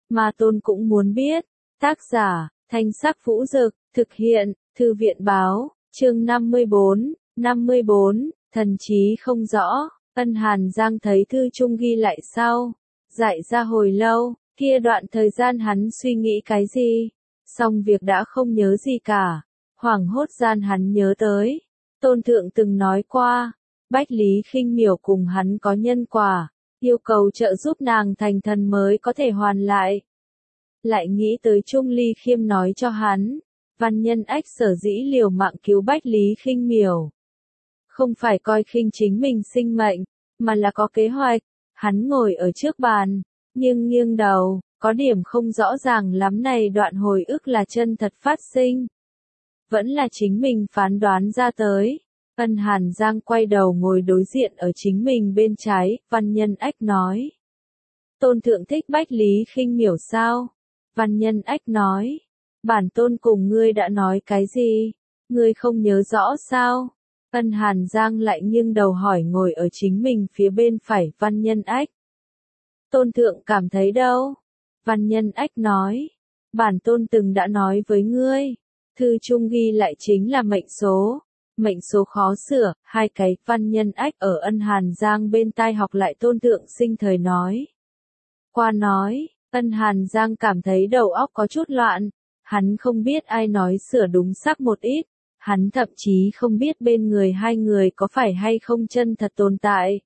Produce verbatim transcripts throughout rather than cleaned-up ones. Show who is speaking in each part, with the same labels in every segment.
Speaker 1: mà tôn cũng muốn biết. Tác giả, Thanh Sắc Vũ Dực, thực hiện, Thư viện Báo, chương năm mươi bốn, năm mươi bốn, thần trí không rõ. Ân Hàn Giang thấy thư chung ghi lại sau, dại ra hồi lâu, kia đoạn thời gian hắn suy nghĩ cái gì, xong việc đã không nhớ gì cả. Hoảng hốt gian hắn nhớ tới, tôn thượng từng nói qua, Bách Lý Khinh Miểu cùng hắn có nhân quả, yêu cầu trợ giúp nàng thành thần mới có thể hoàn lại. Lại nghĩ tới Trung Ly Khiêm nói cho hắn, Văn Nhân Ách sở dĩ liều mạng cứu Bách Lý Khinh Miểu. Không phải coi khinh chính mình sinh mệnh, mà là có kế hoạch. Hắn ngồi ở trước bàn, nhưng nghiêng đầu, có điểm không rõ ràng lắm này đoạn hồi ức là chân thật phát sinh. Vẫn là chính mình phán đoán ra tới. Ân Hàn Giang quay đầu ngồi đối diện ở chính mình bên trái, Văn Nhân Ách nói. Tôn thượng thích Bách Lý Khinh Miểu sao? Văn Nhân Ách nói. Bản tôn cùng ngươi đã nói cái gì? Ngươi không nhớ rõ sao? Ân Hàn Giang lại nghiêng đầu hỏi ngồi ở chính mình phía bên phải Văn Nhân Ách. Tôn thượng cảm thấy đâu? Văn Nhân Ách nói. Bản tôn từng đã nói với ngươi. Thư chung ghi lại chính là mệnh số. Mệnh số khó sửa, hai cái. Văn Nhân Ách ở Ân Hàn Giang bên tai học lại tôn thượng sinh thời nói. Qua nói, Ân Hàn Giang cảm thấy đầu óc có chút loạn. Hắn không biết ai nói sửa đúng xác một ít. Hắn thậm chí không biết bên người hai người có phải hay không chân thật tồn tại.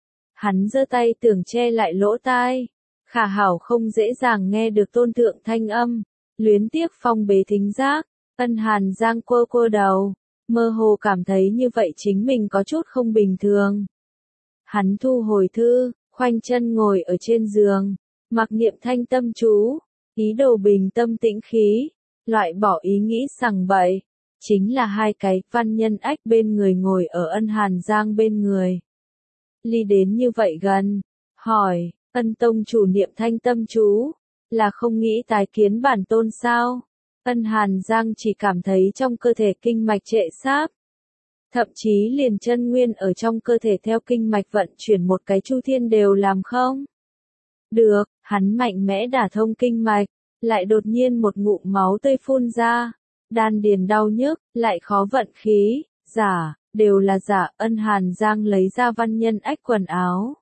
Speaker 1: Hắn giơ tay tưởng che lại lỗ tai. Khả hảo không dễ dàng nghe được tôn thượng thanh âm. Luyến tiếc phong bế thính giác. Ân Hàn Giang quơ quơ đầu. Mơ hồ cảm thấy như vậy chính mình có chút không bình thường. Hắn thu hồi thư, khoanh chân ngồi ở trên giường. Mặc niệm thanh tâm chú. Ý đồ bình tâm tĩnh khí. Loại bỏ ý nghĩ sằng bậy. Chính là hai cái Văn Nhân Ách bên người ngồi ở Ân Hàn Giang bên người. Ly đến như vậy gần. Hỏi, Ân tông chủ niệm thanh tâm chú. Là không nghĩ tái kiến bản tôn sao? Ân Hàn Giang chỉ cảm thấy trong cơ thể kinh mạch trệ sáp. Thậm chí liền chân nguyên ở trong cơ thể theo kinh mạch vận chuyển một cái chu thiên đều làm không? Được, hắn mạnh mẽ đả thông kinh mạch. Lại đột nhiên một ngụm máu tươi phun ra. Đan điền đau nhức, lại khó vận khí, giả, đều là giả. Ân Hàn Giang lấy ra Văn Nhân Ách quần áo.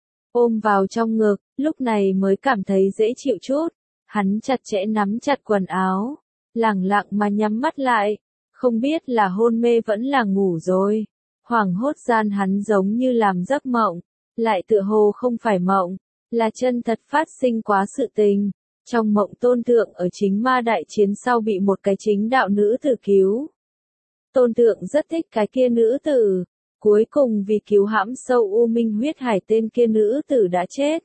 Speaker 1: Ôm vào trong ngực, lúc này mới cảm thấy dễ chịu chút. Hắn chặt chẽ nắm chặt quần áo, lẳng lặng mà nhắm mắt lại. Không biết là hôn mê vẫn là ngủ rồi. Hoảng hốt gian hắn giống như làm giấc mộng, lại tựa hồ không phải mộng, là chân thật phát sinh quá sự tình. Trong mộng tôn thượng ở chính ma đại chiến sau bị một cái chính đạo nữ tử cứu. Tôn thượng rất thích cái kia nữ tử. Cuối cùng vì cứu hãm sâu U Minh huyết hải tên kia nữ tử đã chết.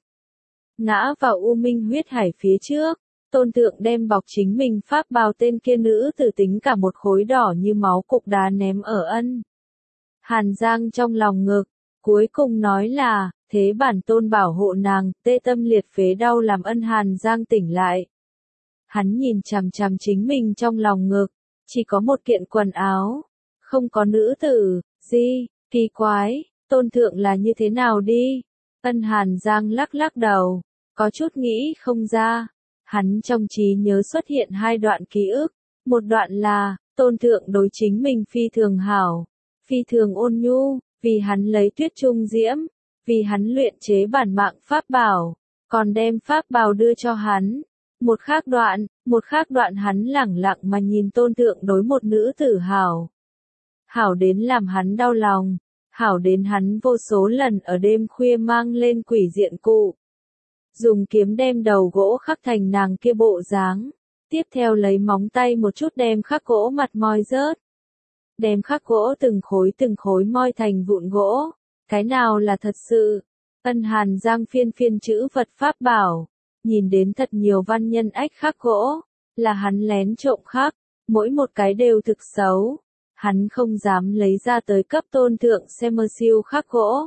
Speaker 1: Ngã vào U Minh huyết hải phía trước. Tôn thượng đem bọc chính mình pháp bào tên kia nữ tử tính cả một khối đỏ như máu cục đá ném ở Ân Hàn Giang trong lòng ngực. Cuối cùng nói là, thế bản tôn bảo hộ nàng, tê tâm liệt phế đau làm Ân Hàn Giang tỉnh lại. Hắn nhìn chằm chằm chính mình trong lòng ngực, chỉ có một kiện quần áo, không có nữ tử, gì, kỳ quái, tôn thượng là như thế nào đi? Ân Hàn Giang lắc lắc đầu, có chút nghĩ không ra. Hắn trong trí nhớ xuất hiện hai đoạn ký ức, một đoạn là, tôn thượng đối chính mình phi thường hảo, phi thường ôn nhu. Vì hắn lấy tuyết trung diễm, vì hắn luyện chế bản mạng pháp bảo, còn đem pháp bảo đưa cho hắn. Một khác đoạn, một khác đoạn hắn lẳng lặng mà nhìn tôn thượng đối một nữ tử hảo. Hảo đến làm hắn đau lòng, hảo đến hắn vô số lần ở đêm khuya mang lên quỷ diện cụ. Dùng kiếm đem đầu gỗ khắc thành nàng kia bộ dáng, tiếp theo lấy móng tay một chút đem khắc gỗ mặt moi rớt. Đem khắc gỗ từng khối từng khối moi thành vụn gỗ. Cái nào là thật sự? Ân Hàn Giang phiên phiên chữ vật pháp bảo. Nhìn đến thật nhiều Văn Nhân Ách khắc gỗ. Là hắn lén trộm khắc. Mỗi một cái đều thực xấu. Hắn không dám lấy ra tới cấp tôn thượng xem mơ siêu khắc gỗ.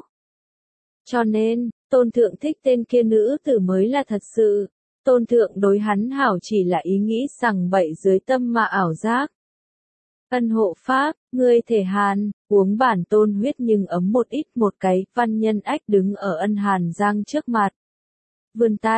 Speaker 1: Cho nên, tôn thượng thích tên kia nữ tử mới là thật sự. Tôn thượng đối hắn hảo chỉ là ý nghĩ sằng bậy dưới tâm mà ảo giác. Ân hộ pháp, ngươi thể hàn, uống bản tôn huyết nhưng ấm một ít một cái. Văn Nhân Ách đứng ở Ân Hàn Giang trước mặt. Vươn tay,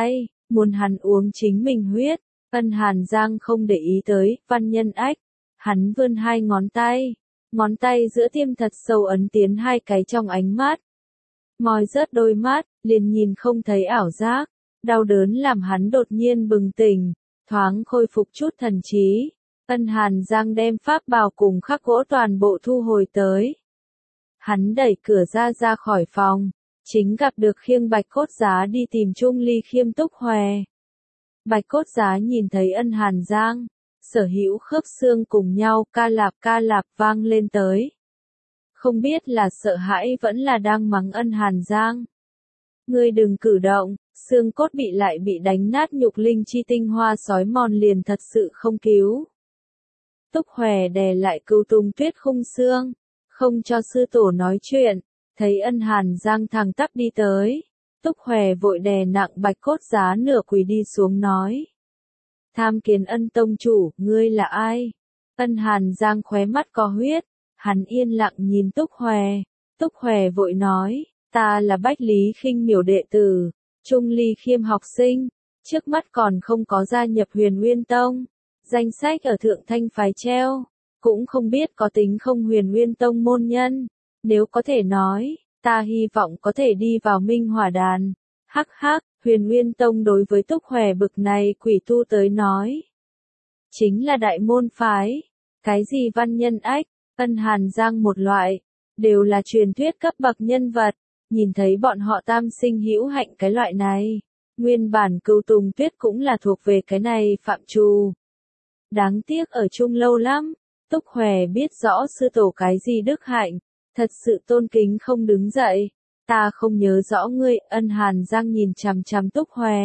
Speaker 1: muốn hắn uống chính mình huyết. Ân Hàn Giang không để ý tới, Văn Nhân Ách. Hắn vươn hai ngón tay, ngón tay giữa tiêm thật sâu ấn tiến hai cái trong ánh mắt. Moi rớt đôi mắt, liền nhìn không thấy ảo giác, đau đớn làm hắn đột nhiên bừng tỉnh, thoáng khôi phục chút thần trí. Ân Hàn Giang đem pháp bào cùng khắc gỗ toàn bộ thu hồi tới. Hắn đẩy cửa ra ra khỏi phòng, chính gặp được khiêng Bạch Cốt Giá đi tìm Trung Ly Khiêm Túc Hòe. Bạch Cốt Giá nhìn thấy Ân Hàn Giang, sở hữu khớp xương cùng nhau ca lạp ca lạp vang lên tới. Không biết là sợ hãi vẫn là đang mắng Ân Hàn Giang. Ngươi đừng cử động, xương cốt bị lại bị đánh nát nhục linh chi tinh hoa sói mòn liền thật sự không cứu. Túc Hòe đè lại Cửu Tùng Tuyết khung xương, không cho sư tổ nói chuyện, thấy Ân Hàn Giang thẳng tắp đi tới. Túc Hòe vội đè nặng Bạch Cốt Giá nửa quỳ đi xuống nói. Tham kiến Ân tông chủ, ngươi là ai? Ân Hàn Giang khóe mắt có huyết, hắn yên lặng nhìn Túc Hòe. Túc Hòe vội nói, ta là Bách Lý Khinh Miểu đệ tử, Trung Ly Khiêm học sinh, trước mắt còn không có gia nhập Huyền Nguyên Tông, danh sách ở Thượng Thanh phái treo, cũng không biết có tính không Huyền Nguyên Tông môn nhân, nếu có thể nói, ta hy vọng có thể đi vào Minh Hỏa Đàn. Hắc hắc, Huyền Nguyên Tông đối với Túc Hòe bực này quỷ tu tới nói, chính là đại môn phái, cái gì Văn Nhân Ách, Ân Hàn Giang một loại, đều là truyền thuyết cấp bậc nhân vật, nhìn thấy bọn họ tam sinh hữu hạnh cái loại này, nguyên bản Cửu Tùng Tuyết cũng là thuộc về cái này phạm trù. Đáng tiếc ở chung lâu lắm, Túc Hòe biết rõ sư tổ cái gì đức hạnh, thật sự tôn kính không đứng dậy. Ta không nhớ rõ ngươi. Ân Hàn Giang nhìn chằm chằm Túc Hòe.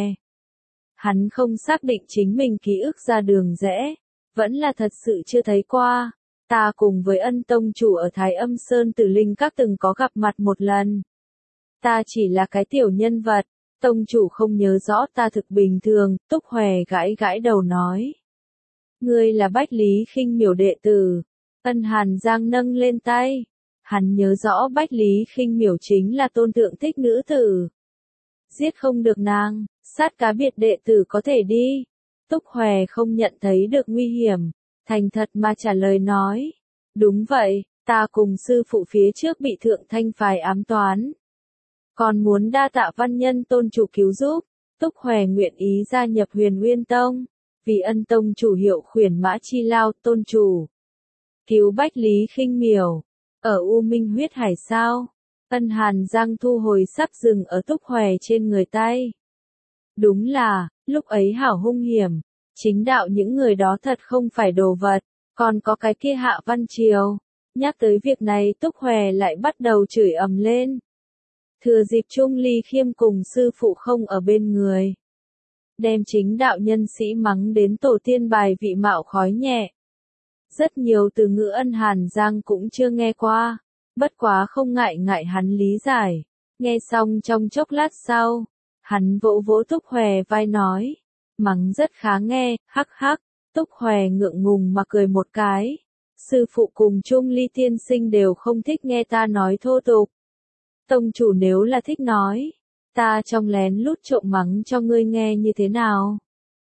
Speaker 1: Hắn không xác định chính mình ký ức ra đường rẽ, vẫn là thật sự chưa thấy qua. Ta cùng với Ân tông chủ ở Thái Âm Sơn Tử Linh Các từng có gặp mặt một lần. Ta chỉ là cái tiểu nhân vật, tông chủ không nhớ rõ ta thực bình thường. Túc Hòe gãi gãi đầu nói. Ngươi là Bách Lý Khinh Miểu đệ tử. Ân Hàn Giang nâng lên tay. Hắn nhớ rõ Bách Lý Khinh Miểu chính là tôn thượng thích nữ tử. Giết không được nàng, sát cá biệt đệ tử có thể đi. Túc Hòe không nhận thấy được nguy hiểm, thành thật mà trả lời nói. Đúng vậy, ta cùng sư phụ phía trước bị Thượng Thanh phái ám toán. Còn muốn đa tạ Văn Nhân tôn chủ cứu giúp, Túc Hòe nguyện ý gia nhập Huyền Nguyên Tông, vì Ân tông chủ hiệu khuyển Mã Chi Lao tôn chủ. Cứu Bách Lý Khinh Miểu. Ở U Minh huyết hải sao? Ân Hàn Giang thu hồi sắp dừng ở Túc Hòe trên người tay. Đúng là, lúc ấy hảo hung hiểm, chính đạo những người đó thật không phải đồ vật, còn có cái kia Hạ Văn Triều. Nhắc tới việc này Túc Hòe lại bắt đầu chửi ầm lên. Thừa dịp Trung Ly Khiêm cùng sư phụ không ở bên người. Đem chính đạo nhân sĩ mắng đến tổ tiên bài vị mạo khói nhẹ. Rất nhiều từ ngữ Ân Hàn Giang cũng chưa nghe qua, bất quá không ngại ngại hắn lý giải. Nghe xong trong chốc lát sau, hắn vỗ vỗ Túc Hòe vai nói, mắng rất khá nghe, hắc hắc. Túc Hòe ngượng ngùng mà cười một cái. Sư phụ cùng Trung Ly tiên sinh đều không thích nghe ta nói thô tục. Tông chủ nếu là thích nói, ta trong lén lút trộm mắng cho ngươi nghe như thế nào?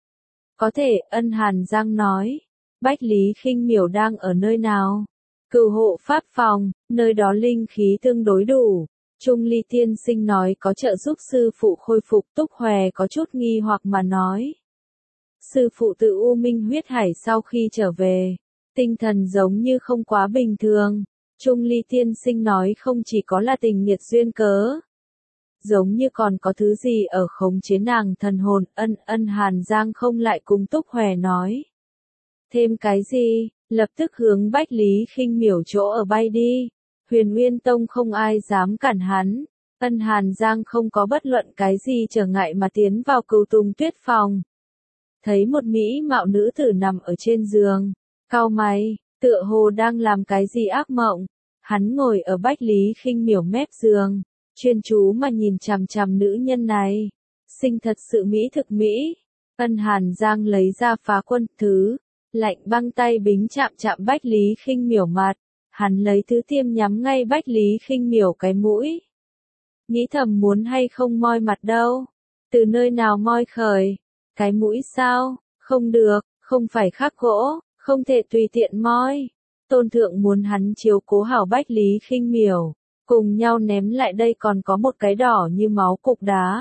Speaker 1: Có thể. Ân Hàn Giang nói. Bách Lý Khinh Miểu đang ở nơi nào? Cửu hộ pháp phòng, nơi đó linh khí tương đối đủ. Trung Ly tiên sinh nói có trợ giúp sư phụ khôi phục. Túc Hòe có chút nghi hoặc mà nói. Sư phụ từ U Minh huyết hải sau khi trở về, tinh thần giống như không quá bình thường. Trung Ly tiên sinh nói không chỉ có là tình nghiệt duyên cớ, giống như còn có thứ gì ở khống chế nàng thần hồn. Ân Ân Hàn Giang không lại cùng Túc Hòe nói. Thêm cái gì, lập tức hướng Bách Lý Khinh Miểu chỗ ở bay đi. Huyền Nguyên Tông không ai dám cản hắn. Ân Hàn Giang không có bất luận cái gì trở ngại mà tiến vào Cửu Tùng Tuyết phòng. Thấy một mỹ mạo nữ tử nằm ở trên giường, cau mày, tựa hồ đang làm cái gì ác mộng. Hắn ngồi ở Bách Lý Khinh Miểu mép giường, chuyên chú mà nhìn chằm chằm nữ nhân này. Sinh thật sự mỹ thực mỹ. Ân Hàn Giang lấy ra Phá Quân thứ, lạnh băng tay bính chạm chạm Bách Lý Khinh Miểu mặt. Hắn lấy thứ tiêm nhắm ngay Bách Lý Khinh Miểu cái mũi. Nghĩ thầm muốn hay không moi mặt đâu. Từ nơi nào moi khởi? Cái mũi sao? Không được, không phải khắc gỗ, không thể tùy tiện moi. Tôn thượng muốn hắn chiếu cố hảo Bách Lý Khinh Miểu, cùng nhau ném lại đây còn có một cái đỏ như máu cục đá.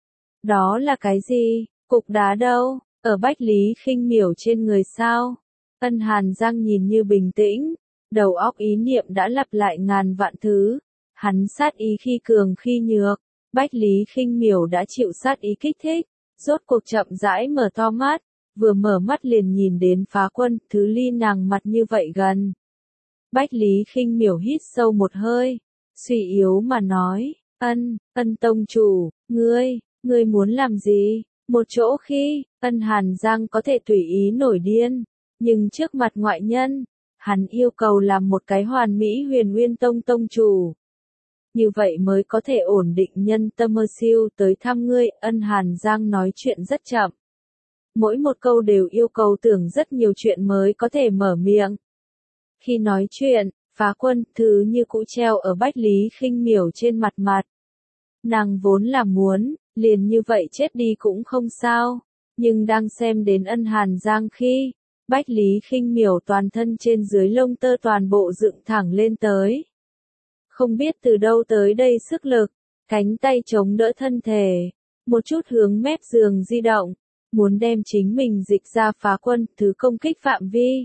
Speaker 1: Đó là cái gì? Cục đá đâu? Ở Bách Lý Khinh Miểu trên người sao? Ân Hàn Giang nhìn như bình tĩnh, đầu óc ý niệm đã lặp lại ngàn vạn thứ. Hắn sát ý khi cường khi nhược, Bách Lý Khinh Miểu đã chịu sát ý kích thích, rốt cuộc chậm rãi mở to mắt, vừa mở mắt liền nhìn đến Phá Quân, thứ ly nàng mặt như vậy gần. Bách Lý Khinh Miểu hít sâu một hơi, suy yếu mà nói, ân, ân tông chủ, ngươi, ngươi muốn làm gì? Một chỗ khi, ân Hàn Giang có thể tùy ý nổi điên, nhưng trước mặt ngoại nhân, hắn yêu cầu làm một cái hoàn mỹ Huyền Nguyên Tông tông chủ. Như vậy mới có thể ổn định nhân tâm. Mơ siêu tới thăm ngươi, ân Hàn Giang nói chuyện rất chậm. Mỗi một câu đều yêu cầu tưởng rất nhiều chuyện mới có thể mở miệng. Khi nói chuyện, Phá Quân, thứ như cũ treo ở Bách Lý Khinh Miểu trên mặt mặt. Nàng vốn là muốn, liền như vậy chết đi cũng không sao, nhưng đang xem đến ân Hàn Giang khi, Bách Lý Khinh Miểu toàn thân trên dưới lông tơ toàn bộ dựng thẳng lên tới. Không biết từ đâu tới đây sức lực, cánh tay chống đỡ thân thể, một chút hướng mép giường di động, muốn đem chính mình dịch ra Phá Quân, thứ công kích phạm vi.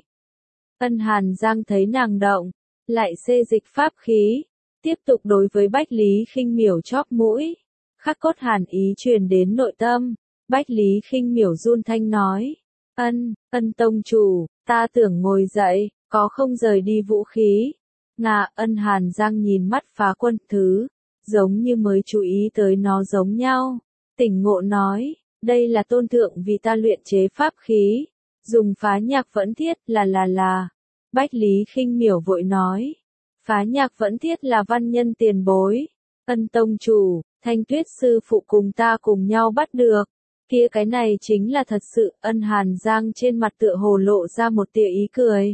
Speaker 1: Ân Hàn Giang thấy nàng động, lại xê dịch pháp khí, tiếp tục đối với Bách Lý Khinh Miểu chóp mũi, khắc cốt hàn ý truyền đến nội tâm. Bách Lý Khinh Miểu run thanh nói, ân, ân tông chủ, ta tưởng ngồi dậy, có không rời đi vũ khí. Ngà, ân Hàn Giang nhìn mắt Phá Quân, thứ, giống như mới chú ý tới nó giống nhau, tỉnh ngộ nói, đây là tôn thượng vì ta luyện chế pháp khí, dùng phá nhạc vẫn thiết, là là là. Bách Lý Khinh Miểu vội nói, phá nhạc vẫn thiết là văn nhân tiền bối, ân tông chủ, Thanh Tuyết sư phụ cùng ta cùng nhau bắt được, kia cái này chính là thật sự. Ân Hàn Giang trên mặt tựa hồ lộ ra một tia ý cười.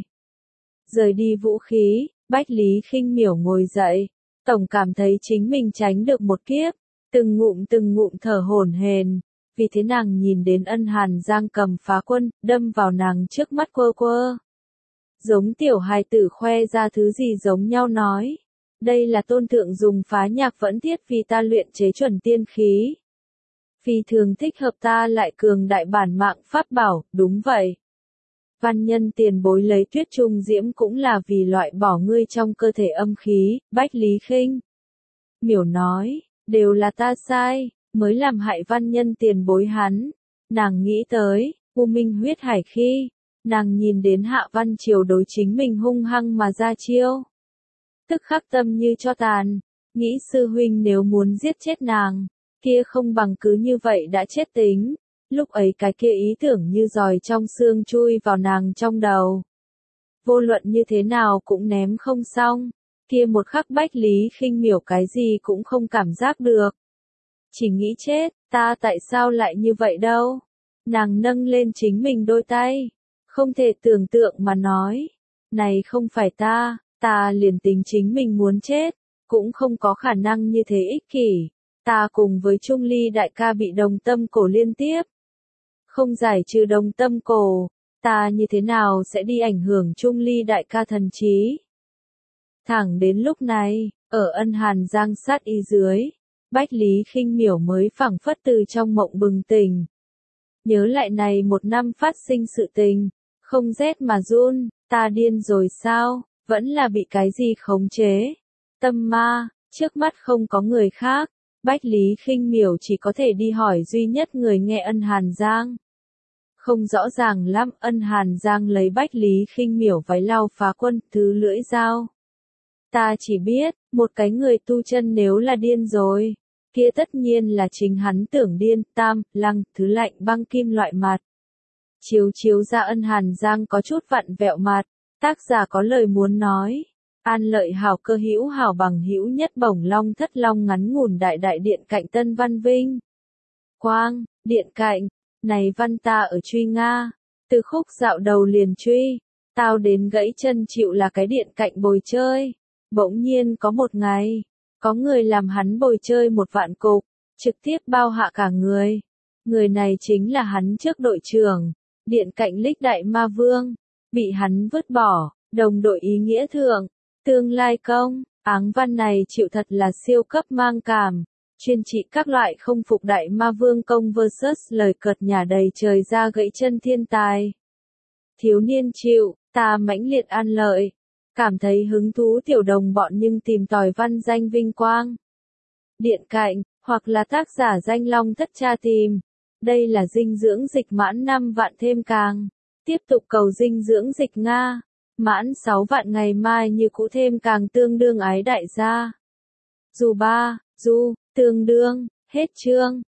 Speaker 1: Rời đi vũ khí, Bách Lý Khinh Miểu ngồi dậy, tổng cảm thấy chính mình tránh được một kiếp, từng ngụm từng ngụm thở hổn hển, vì thế nàng nhìn đến ân Hàn Giang cầm Phá Quân, đâm vào nàng trước mắt quơ quơ. Giống tiểu hài tử khoe ra thứ gì giống nhau nói, đây là tôn thượng dùng phá nhạc vẫn thiết vì ta luyện chế chuẩn tiên khí. Phi thường thích hợp ta lại cường đại bản mạng pháp bảo, đúng vậy. Văn nhân tiền bối lấy Tuyết Trung Diễm cũng là vì loại bỏ ngươi trong cơ thể âm khí. Bách Lý Khinh Miểu nói, đều là ta sai, mới làm hại văn nhân tiền bối hắn. Nàng nghĩ tới, U Minh huyết hải khi, nàng nhìn đến Hạ Văn Triều đối chính mình hung hăng mà ra chiêu. Tức khắc tâm như cho tàn, nghĩ sư huynh nếu muốn giết chết nàng, kia không bằng cứ như vậy đã chết tính. Lúc ấy cái kia ý tưởng như giòi trong xương chui vào nàng trong đầu. Vô luận như thế nào cũng ném không xong, kia một khắc Bách Lý Khinh Miểu cái gì cũng không cảm giác được. Chỉ nghĩ chết, ta tại sao lại như vậy đâu? Nàng nâng lên chính mình đôi tay, không thể tưởng tượng mà nói, này không phải ta, ta liền tính chính mình muốn chết, cũng không có khả năng như thế ích kỷ. Ta cùng với Trung Ly đại ca bị đồng tâm cổ liên tiếp. Không giải trừ đồng tâm cổ, ta như thế nào sẽ đi ảnh hưởng Trung Ly đại ca thần trí? Thẳng đến lúc này, ở ân Hàn Giang sát y dưới, Bách Lý Khinh Miểu mới phảng phất từ trong mộng bừng tỉnh. Nhớ lại này một năm phát sinh sự tình, không rét mà run, ta điên rồi sao, vẫn là bị cái gì khống chế? Tâm ma, trước mắt không có người khác, Bách Lý Khinh Miểu chỉ có thể đi hỏi duy nhất người nghe ân Hàn Giang. Không rõ ràng lắm, ân Hàn Giang lấy Bách Lý Khinh Miểu váy lau Phá Quân, thứ lưỡi dao. Ta chỉ biết, một cái người tu chân nếu là điên rồi, kia tất nhiên là chính hắn tưởng điên. Tam, lăng, thứ lạnh băng kim loại mặt. Chiếu chiếu ra ân Hàn Giang có chút vặn vẹo mặt, tác giả có lời muốn nói. An lợi hảo cơ hữu hảo bằng hữu nhất bổng long thất long ngắn ngủn đại đại điện cạnh Tân Văn Vinh. Quang, điện cạnh, này văn ta ở truy Nga, từ khúc dạo đầu liền truy, tao đến gãy chân chịu là cái điện cạnh bồi chơi. Bỗng nhiên có một ngày, có người làm hắn bồi chơi một vạn cục, trực tiếp bao hạ cả người. Người này chính là hắn trước đội trưởng, điện cạnh Lích Đại Ma Vương, bị hắn vứt bỏ, đồng đội ý nghĩa thượng, tương lai công, áng văn này chịu thật là siêu cấp mang cảm, chuyên trị các loại không phục Đại Ma Vương công versus lời cợt nhả đầy trời ra gãy chân thiên tài. Thiếu niên chịu, ta mãnh liệt ăn lợi, cảm thấy hứng thú tiểu đồng bọn nhưng tìm tòi văn danh vinh quang. Điện cạnh, hoặc là tác giả danh Long Thất Cha tìm. Đây là dinh dưỡng dịch mãn năm vạn thêm càng. Tiếp tục cầu dinh dưỡng dịch Nga. Mãn sáu vạn ngày mai như cũ thêm càng tương đương ái đại gia. Dù ba, du, tương đương, hết chương.